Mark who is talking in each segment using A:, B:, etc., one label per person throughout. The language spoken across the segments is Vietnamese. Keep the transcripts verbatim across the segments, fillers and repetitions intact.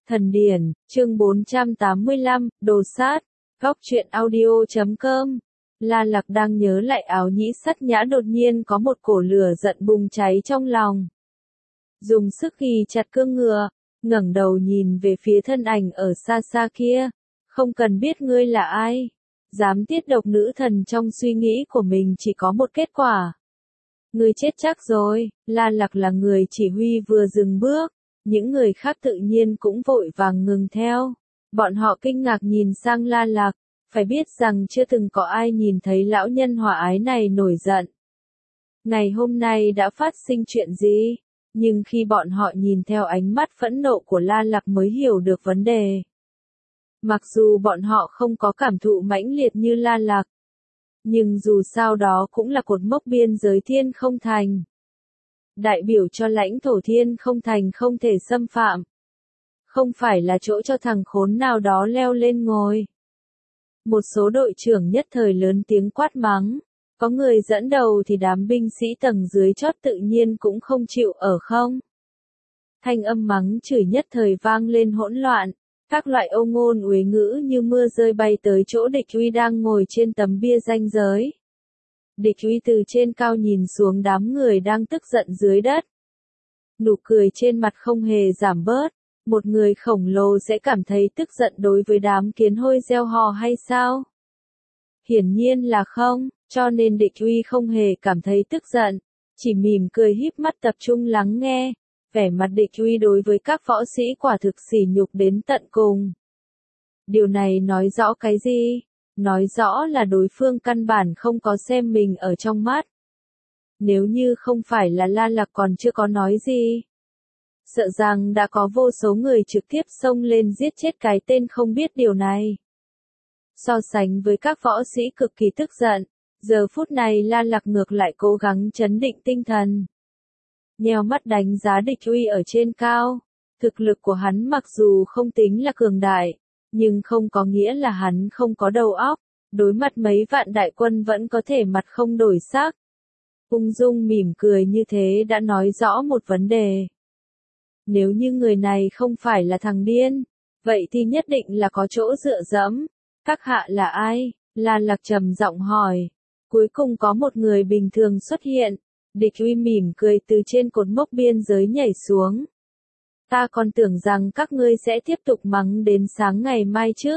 A: Thần điển, chương bốn trăm tám mươi lăm, đồ sát, góc truyện audio chấm com. La Lạc đang nhớ lại áo nhĩ sắt nhã đột nhiên có một cổ lửa giận bùng cháy trong lòng. Dùng sức ghi chặt cương ngựa, ngẩng đầu nhìn về phía thân ảnh ở xa xa kia. Không cần biết ngươi là ai. Dám tiết độc nữ thần trong suy nghĩ của mình chỉ có một kết quả. Ngươi chết chắc rồi. La Lạc là người chỉ huy vừa dừng bước. Những người khác tự nhiên cũng vội vàng ngừng theo. Bọn họ kinh ngạc nhìn sang La Lạc, phải biết rằng chưa từng có ai nhìn thấy lão nhân hòa ái này nổi giận. Ngày hôm nay đã phát sinh chuyện gì? Nhưng khi bọn họ nhìn theo ánh mắt phẫn nộ của La Lạc mới hiểu được vấn đề. Mặc dù bọn họ không có cảm thụ mãnh liệt như La Lạc, nhưng dù sao đó cũng là cột mốc biên giới thiên không thành. Đại biểu cho lãnh thổ thiên không thành không thể xâm phạm. Không phải là chỗ cho thằng khốn nào đó leo lên ngồi. Một số đội trưởng nhất thời lớn tiếng quát mắng. Có người dẫn đầu thì đám binh sĩ tầng dưới chót tự nhiên cũng không chịu ở không. Thanh âm mắng chửi nhất thời vang lên hỗn loạn. Các loại âu ngôn uế ngữ như mưa rơi bay tới chỗ địch uy đang ngồi trên tấm bia ranh giới. Địch uy từ trên cao nhìn xuống đám người đang tức giận dưới đất. Nụ cười trên mặt không hề giảm bớt. Một người khổng lồ sẽ cảm thấy tức giận đối với đám kiến hôi gieo hò hay sao? Hiển nhiên là không, cho nên địch uy không hề cảm thấy tức giận. Chỉ mỉm cười híp mắt tập trung lắng nghe. Vẻ mặt địch uy đối với các võ sĩ quả thực sỉ nhục đến tận cùng. Điều này nói rõ cái gì? Nói rõ là đối phương căn bản không có xem mình ở trong mắt. Nếu như không phải là La Lạc còn chưa có nói gì, sợ rằng đã có vô số người trực tiếp xông lên giết chết cái tên không biết điều này. So sánh với các võ sĩ cực kỳ tức giận, giờ phút này La Lạc ngược lại cố gắng trấn định tinh thần. Nheo mắt đánh giá địch uy ở trên cao. Thực lực của hắn mặc dù không tính là cường đại, nhưng không có nghĩa là hắn không có đầu óc. Đối mặt mấy vạn đại quân vẫn có thể mặt không đổi sắc. Ung dung mỉm cười như thế đã nói rõ một vấn đề. Nếu như người này không phải là thằng điên, vậy thì nhất định là có chỗ dựa dẫm. Các hạ là ai? La Lạc trầm giọng hỏi. Cuối cùng có một người bình thường xuất hiện. Địch uy mỉm cười từ trên cột mốc biên giới nhảy xuống. Ta còn tưởng rằng các ngươi sẽ tiếp tục mắng đến sáng ngày mai chứ.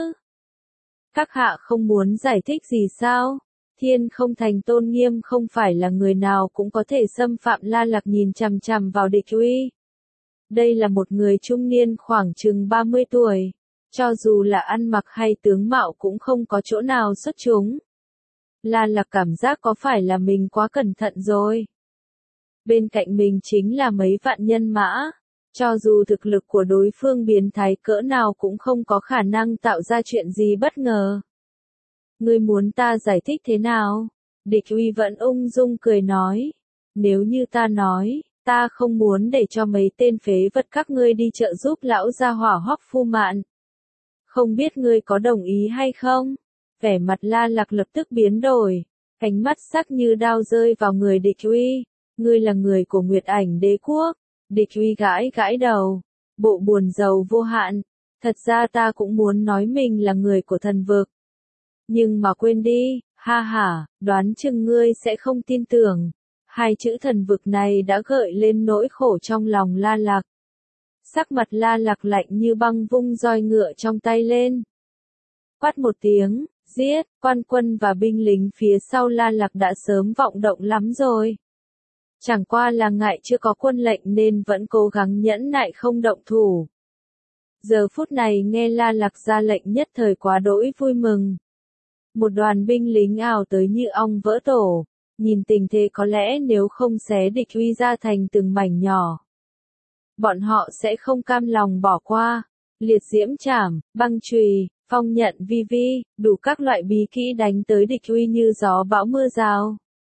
A: Các hạ không muốn giải thích gì sao? Thiên không thành tôn nghiêm không phải là người nào cũng có thể xâm phạm. La Lạc nhìn chằm chằm vào địch uy. Đây là một người trung niên khoảng chừng ba mươi tuổi. Cho dù là ăn mặc hay tướng mạo cũng không có chỗ nào xuất chúng. La Lạc cảm giác có phải là mình quá cẩn thận rồi. Bên cạnh mình chính là mấy vạn nhân mã. Cho dù thực lực của đối phương biến thái cỡ nào cũng không có khả năng tạo ra chuyện gì bất ngờ. Ngươi muốn ta giải thích thế nào? Địch uy vẫn ung dung cười nói. Nếu như ta nói, ta không muốn để cho mấy tên phế vật các ngươi đi trợ giúp lão gia hỏa Hoắc Phu Mạn. Không biết ngươi có đồng ý hay không? Vẻ mặt La Lạc lập tức biến đổi. Ánh mắt sắc như đao rơi vào người địch uy. Ngươi là người của Nguyệt Ảnh Đế Quốc. Địch uy gãi gãi đầu. Bộ buồn rầu vô hạn. Thật ra ta cũng muốn nói mình là người của thần vực. Nhưng mà quên đi, ha ha, đoán chừng ngươi sẽ không tin tưởng. Hai chữ thần vực này đã gợi lên nỗi khổ trong lòng La Lạc. Sắc mặt La Lạc lạnh như băng vung roi ngựa trong tay lên. Quát một tiếng, giết, quan quân và binh lính phía sau La Lạc đã sớm vọng động lắm rồi. Chẳng qua là ngại chưa có quân lệnh nên vẫn cố gắng nhẫn nại không động thủ. Giờ phút này nghe La Lạc ra lệnh nhất thời quá đỗi vui mừng. Một đoàn binh lính ào tới như ong vỡ tổ. Nhìn tình thế có lẽ nếu không xé địch uy ra thành từng mảnh nhỏ, bọn họ sẽ không cam lòng bỏ qua. Liệt diễm trảm, băng chùy, phong nhận vi vi, đủ các loại bí kỹ đánh tới địch uy như gió bão mưa rào.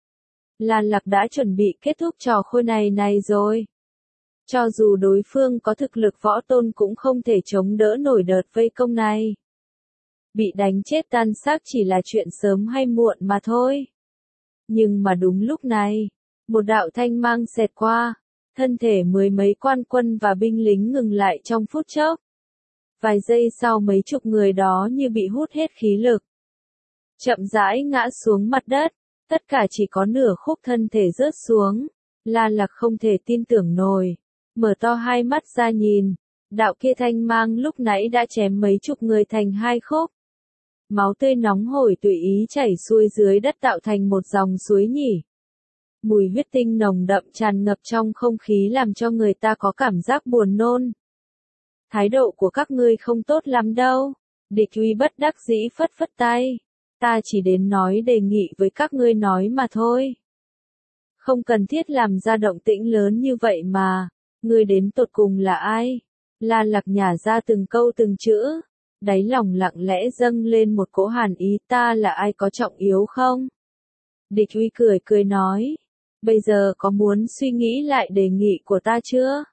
A: La Lạc đã chuẩn bị kết thúc trò khôi này này rồi. Cho dù đối phương có thực lực võ tôn cũng không thể chống đỡ nổi đợt vây công này. Bị đánh chết tan xác chỉ là chuyện sớm hay muộn mà thôi. Nhưng mà đúng lúc này, một đạo thanh mang xẹt qua, thân thể mười mấy quan quân và binh lính ngừng lại trong phút chốc. Vài giây sau mấy chục người đó như bị hút hết khí lực. Chậm rãi ngã xuống mặt đất, tất cả chỉ có nửa khúc thân thể rớt xuống. La Lạc không thể tin tưởng nổi, mở to hai mắt ra nhìn, đạo kia thanh mang lúc nãy đã chém mấy chục người thành hai khúc. Máu tươi nóng hổi tùy ý chảy xuôi dưới đất tạo thành một dòng suối nhỉ. Mùi huyết tinh nồng đậm tràn ngập trong không khí làm cho người ta có cảm giác buồn nôn. Thái độ của các ngươi không tốt lắm đâu. Địch Uy bất đắc dĩ phất phất tay. Ta chỉ đến nói đề nghị với các ngươi nói mà thôi. Không cần thiết làm ra động tĩnh lớn như vậy mà. Ngươi đến tột cùng là ai? La Lạc nhả ra từng câu từng chữ. Đáy lòng lặng lẽ dâng lên một cỗ hàn ý, ta là ai có trọng yếu không? Địch Uy cười cười nói. Bây giờ có muốn suy nghĩ lại đề nghị của ta chưa?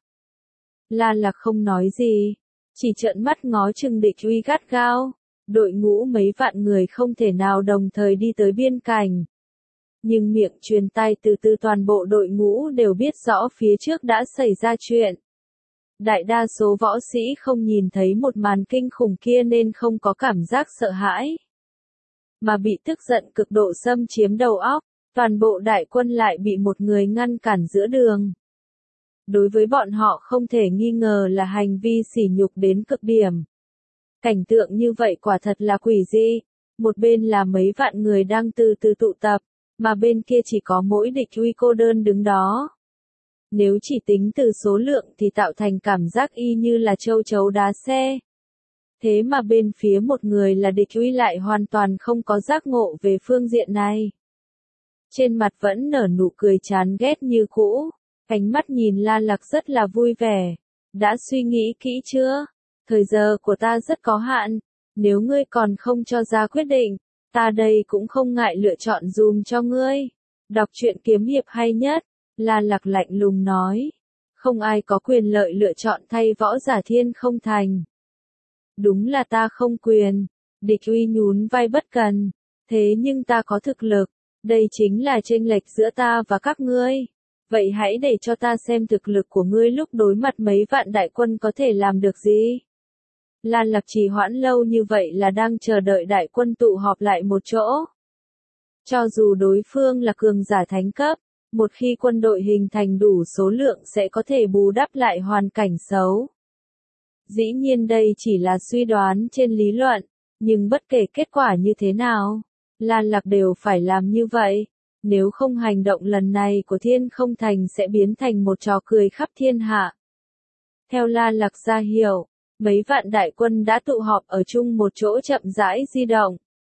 A: La Lạc không nói gì. Chỉ trợn mắt ngó chừng Địch Uy gắt gao. Đội ngũ mấy vạn người không thể nào đồng thời đi tới biên cảnh. Nhưng miệng truyền tai từ từ toàn bộ đội ngũ đều biết rõ phía trước đã xảy ra chuyện. Đại đa số võ sĩ không nhìn thấy một màn kinh khủng kia nên không có cảm giác sợ hãi. Mà bị tức giận cực độ xâm chiếm đầu óc, toàn bộ đại quân lại bị một người ngăn cản giữa đường. Đối với bọn họ không thể nghi ngờ là hành vi sỉ nhục đến cực điểm. Cảnh tượng như vậy quả thật là quỷ dị. Một bên là mấy vạn người đang từ từ tụ tập, mà bên kia chỉ có mỗi Địch Uy cô đơn đứng đó. Nếu chỉ tính từ số lượng thì tạo thành cảm giác y như là châu chấu đá xe. Thế mà bên phía một người là Địch Uy lại hoàn toàn không có giác ngộ về phương diện này. Trên mặt vẫn nở nụ cười chán ghét như cũ, ánh mắt nhìn La Lạc rất là vui vẻ. Đã suy nghĩ kỹ chưa? Thời giờ của ta rất có hạn, nếu ngươi còn không cho ra quyết định, ta đây cũng không ngại lựa chọn dùm cho ngươi. Đọc truyện kiếm hiệp hay nhất, La Lạc lạnh lùng nói. Không ai có quyền lợi lựa chọn thay võ giả thiên không thành. Đúng là ta không quyền. Địch Uy nhún vai bất cần. Thế nhưng ta có thực lực. Đây chính là chênh lệch giữa ta và các ngươi. Vậy hãy để cho ta xem thực lực của ngươi lúc đối mặt mấy vạn đại quân có thể làm được gì. La Lạc trì hoãn lâu như vậy là đang chờ đợi đại quân tụ họp lại một chỗ. Cho dù đối phương là cường giả thánh cấp, một khi quân đội hình thành đủ số lượng sẽ có thể bù đắp lại hoàn cảnh xấu. Dĩ nhiên đây chỉ là suy đoán trên lý luận, nhưng bất kể kết quả như thế nào, La Lạc đều phải làm như vậy. Nếu không hành động lần này của Thiên Không Thành sẽ biến thành một trò cười khắp thiên hạ. Theo La Lạc ra hiệu, mấy vạn đại quân đã tụ họp ở chung một chỗ chậm rãi di động.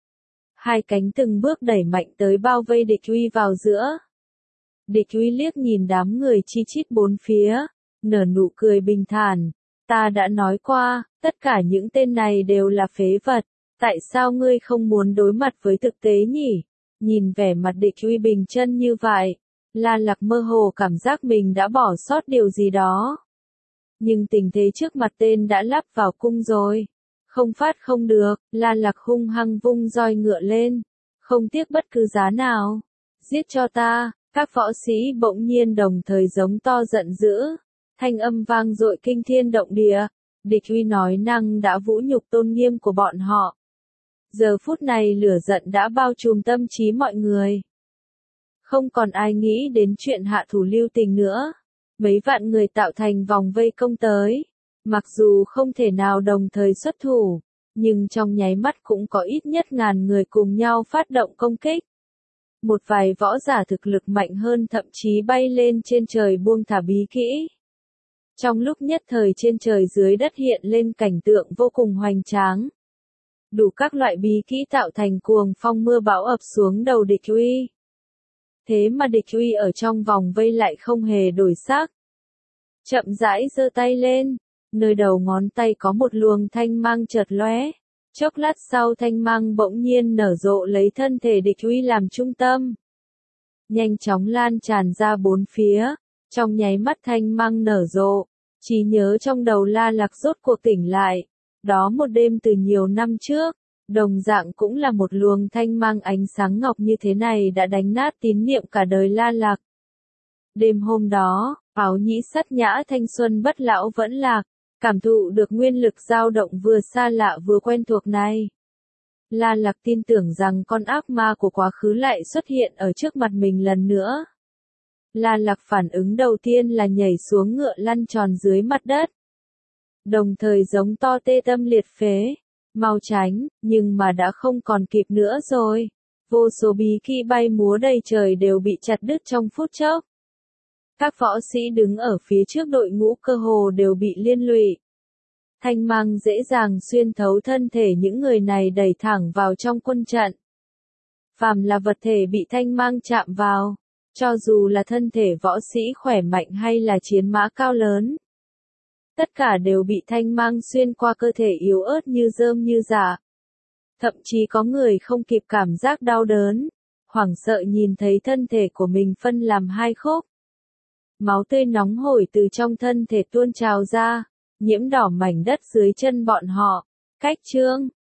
A: Hai cánh từng bước đẩy mạnh tới bao vây Địch Uy vào giữa. Địch Uy liếc nhìn đám người chi chít bốn phía, nở nụ cười bình thản. Ta đã nói qua, tất cả những tên này đều là phế vật. Tại sao ngươi không muốn đối mặt với thực tế nhỉ? Nhìn vẻ mặt Địch Uy bình chân như vậy, La Lạc mơ hồ cảm giác mình đã bỏ sót điều gì đó. Nhưng tình thế trước mặt tên đã lắp vào cung rồi. Không phát không được, La Lạc hung hăng vung roi ngựa lên. Không tiếc bất cứ giá nào. Giết cho ta, các võ sĩ bỗng nhiên đồng thời giống to giận dữ. Thanh âm vang dội kinh thiên động địa. Địch Uy nói năng đã vũ nhục tôn nghiêm của bọn họ. Giờ phút này lửa giận đã bao trùm tâm trí mọi người. Không còn ai nghĩ đến chuyện hạ thủ lưu tình nữa. Mấy vạn người tạo thành vòng vây công tới. Mặc dù không thể nào đồng thời xuất thủ, nhưng trong nháy mắt cũng có ít nhất ngàn người cùng nhau phát động công kích. Một vài võ giả thực lực mạnh hơn thậm chí bay lên trên trời buông thả bí kỹ. Trong lúc nhất thời trên trời dưới đất hiện lên cảnh tượng vô cùng hoành tráng. Đủ các loại bí kỹ tạo thành cuồng phong mưa bão ập xuống đầu Địch Uy. Thế mà Địch Uy ở trong vòng vây lại không hề đổi sắc. Chậm rãi giơ tay lên, nơi đầu ngón tay có một luồng thanh mang chợt lóe. Chốc lát sau thanh mang bỗng nhiên nở rộ lấy thân thể Địch Uy làm trung tâm. Nhanh chóng lan tràn ra bốn phía, trong nháy mắt thanh mang nở rộ, trí nhớ trong đầu La Lạc rốt cuộc tỉnh lại. Đó một đêm từ nhiều năm trước, đồng dạng cũng là một luồng thanh mang ánh sáng ngọc như thế này đã đánh nát tín niệm cả đời La Lạc. Đêm hôm đó, áo nhĩ sắt nhã thanh xuân bất lão vẫn lạc, Cảm thụ được nguyên lực dao động vừa xa lạ vừa quen thuộc này. La Lạc tin tưởng rằng con ác ma của quá khứ lại xuất hiện ở trước mặt mình lần nữa. La Lạc phản ứng đầu tiên là nhảy xuống ngựa lăn tròn dưới mặt đất. Đồng thời giống to tê tâm liệt phế. Mau tránh, nhưng mà đã không còn kịp nữa rồi. Vô số bí kỹ bay múa đầy trời đều bị chặt đứt trong phút chốc. Các võ sĩ đứng ở phía trước đội ngũ cơ hồ đều bị liên lụy. Thanh mang dễ dàng xuyên thấu thân thể những người này đẩy thẳng vào trong quân trận. Phàm là vật thể bị thanh mang chạm vào, cho dù là thân thể võ sĩ khỏe mạnh hay là chiến mã cao lớn. Tất cả đều bị thanh mang xuyên qua cơ thể yếu ớt như rơm như rạ. Thậm chí có người không kịp cảm giác đau đớn, hoảng sợ nhìn thấy thân thể của mình phân làm hai khúc. Máu tươi nóng hổi từ trong thân thể tuôn trào ra, nhiễm đỏ mảnh đất dưới chân bọn họ. Cách chương